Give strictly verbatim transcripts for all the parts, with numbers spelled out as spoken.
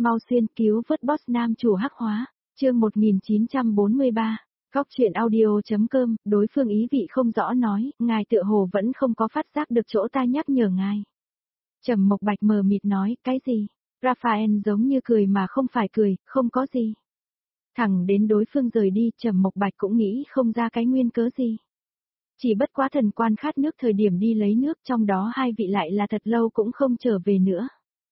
Mau xuyên cứu vớt boss nam chủ hắc hóa, chương một nghìn chín trăm bốn mươi ba. Góc chuyện audio.com, đối phương ý vị không rõ nói, ngài tựa hồ vẫn không có phát giác được chỗ ta nhắc nhở ngài. Trầm Mộc Bạch mờ mịt nói, cái gì? Raphael giống như cười mà không phải cười, không có gì. Thẳng đến đối phương rời đi, Trầm Mộc Bạch cũng nghĩ không ra cái nguyên cớ gì. Chỉ bất quá thần quan khát nước thời điểm đi lấy nước, trong đó hai vị lại là thật lâu cũng không trở về nữa.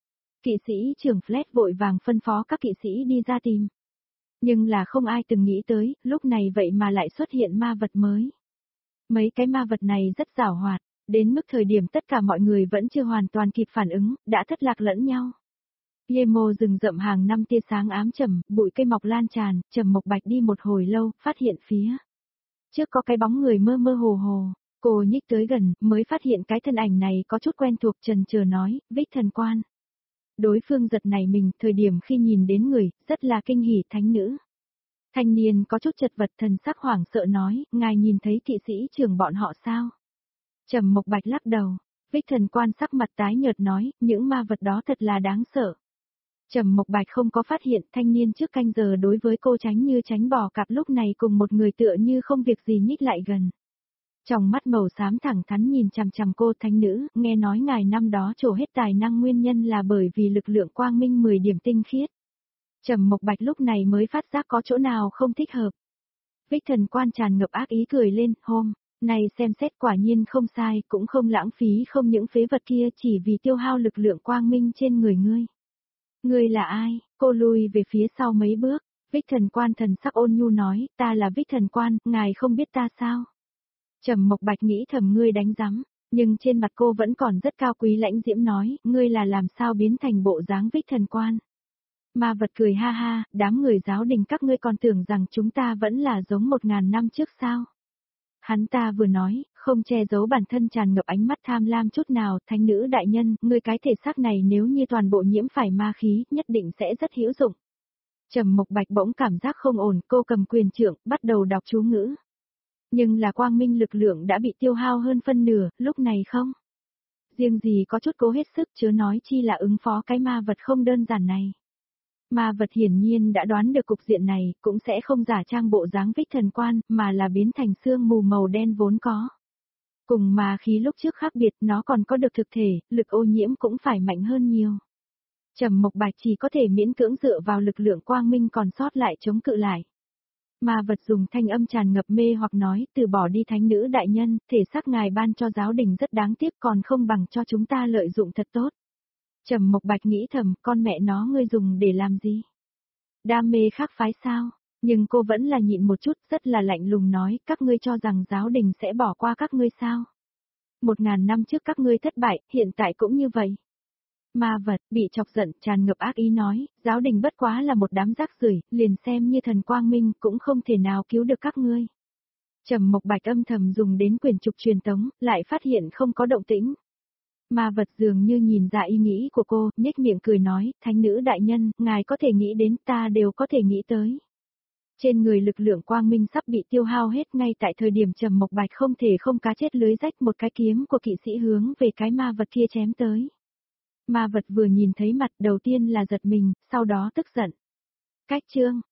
Kỵ sĩ trưởng Flet vội vàng phân phó các kỵ sĩ đi ra tìm. Nhưng là không ai từng nghĩ tới, lúc này vậy mà lại xuất hiện ma vật mới. Mấy cái ma vật này rất giảo hoạt, đến mức thời điểm tất cả mọi người vẫn chưa hoàn toàn kịp phản ứng, đã thất lạc lẫn nhau. Yemo rừng rậm hàng năm tia sáng ám trầm, bụi cây mọc lan tràn, Trầm Mộc Bạch đi một hồi lâu, phát hiện phía trước có cái bóng người mơ mơ hồ hồ. Cô nhích tới gần, mới phát hiện cái thân ảnh này có chút quen thuộc, chần chờ nói, Vích thần quan. Đối phương giật nảy mình, thời điểm khi nhìn đến người, rất là kinh hỉ, thánh nữ. Thanh niên có chút chật vật, thần sắc hoảng sợ nói, ngài nhìn thấy kỵ sĩ trưởng bọn họ sao? Trầm Mộc Bạch lắc đầu, Vích thần quan sắc mặt tái nhợt nói, những ma vật đó thật là đáng sợ. Trầm Mộc Bạch không có phát hiện, thanh niên trước canh giờ đối với cô tránh như tránh bò cặp, lúc này cùng một người tựa như không việc gì nhích lại gần. Trong mắt màu xám thẳng thắn nhìn chằm chằm cô, thánh nữ, nghe nói ngài năm đó trổ hết tài năng nguyên nhân là bởi vì lực lượng quang minh mười điểm tinh khiết. Trầm Mộc Bạch lúc này mới phát giác có chỗ nào không thích hợp. Vích thần quan tràn ngập ác ý cười lên, hôm nay xem xét quả nhiên không sai, cũng không lãng phí không những phế vật kia chỉ vì tiêu hao lực lượng quang minh trên người ngươi. Ngươi là ai? Cô lùi về phía sau mấy bước, Vích thần quan thần sắc ôn nhu nói, ta là Vích thần quan, ngài không biết ta sao? Trầm Mộc Bạch nghĩ thầm ngươi đánh rắm, nhưng trên mặt cô vẫn còn rất cao quý lãnh diễm nói, ngươi là làm sao biến thành bộ dáng Vích thần quan. Ma vật cười ha ha, đám người giáo đình các ngươi còn tưởng rằng chúng ta vẫn là giống một ngàn năm trước sao. Hắn ta vừa nói, không che giấu bản thân tràn ngập ánh mắt tham lam chút nào, thánh nữ đại nhân, ngươi cái thể xác này nếu như toàn bộ nhiễm phải ma khí, nhất định sẽ rất hữu dụng. Trầm Mộc Bạch bỗng cảm giác không ổn, cô cầm quyền trượng, bắt đầu đọc chú ngữ. Nhưng là quang minh lực lượng đã bị tiêu hao hơn phân nửa, lúc này không. Riêng gì có chút cố hết sức, chớ nói chi là ứng phó cái ma vật không đơn giản này. Ma vật hiển nhiên đã đoán được cục diện này, cũng sẽ không giả trang bộ dáng Vích thần quan, mà là biến thành sương mù màu đen vốn có. Cùng ma khí lúc trước khác biệt, nó còn có được thực thể, lực ô nhiễm cũng phải mạnh hơn nhiều. Trầm Mộc Bạch chỉ có thể miễn cưỡng dựa vào lực lượng quang minh còn sót lại chống cự lại. Ma vật dùng thanh âm tràn ngập mê hoặc nói, từ bỏ đi thánh nữ đại nhân, thể xác ngài ban cho giáo đình rất đáng tiếc còn không bằng cho chúng ta lợi dụng thật tốt. Trầm Mộc Bạch nghĩ thầm, con mẹ nó ngươi dùng để làm gì? Đam mê khác phái sao? Nhưng cô vẫn là nhịn một chút, rất là lạnh lùng nói, các ngươi cho rằng giáo đình sẽ bỏ qua các ngươi sao? Một ngàn năm trước các ngươi thất bại, hiện tại cũng như vậy. Ma vật, bị chọc giận, tràn ngập ác ý nói, giáo đình bất quá là một đám rác rưởi, liền xem như thần quang minh cũng không thể nào cứu được các ngươi. Trầm Mộc Bạch âm thầm dùng đến quyền trục truyền tống, lại phát hiện không có động tĩnh. Ma vật dường như nhìn ra ý nghĩ của cô, nhếch miệng cười nói, thánh nữ đại nhân, ngài có thể nghĩ đến, ta đều có thể nghĩ tới. Trên người lực lượng quang minh sắp bị tiêu hao hết, ngay tại thời điểm Trầm Mộc Bạch không thể không cá chết lưới rách, một cái kiếm của kỵ sĩ hướng về cái ma vật kia chém tới. Ma vật vừa nhìn thấy mặt đầu tiên là giật mình, sau đó tức giận. Cách chương,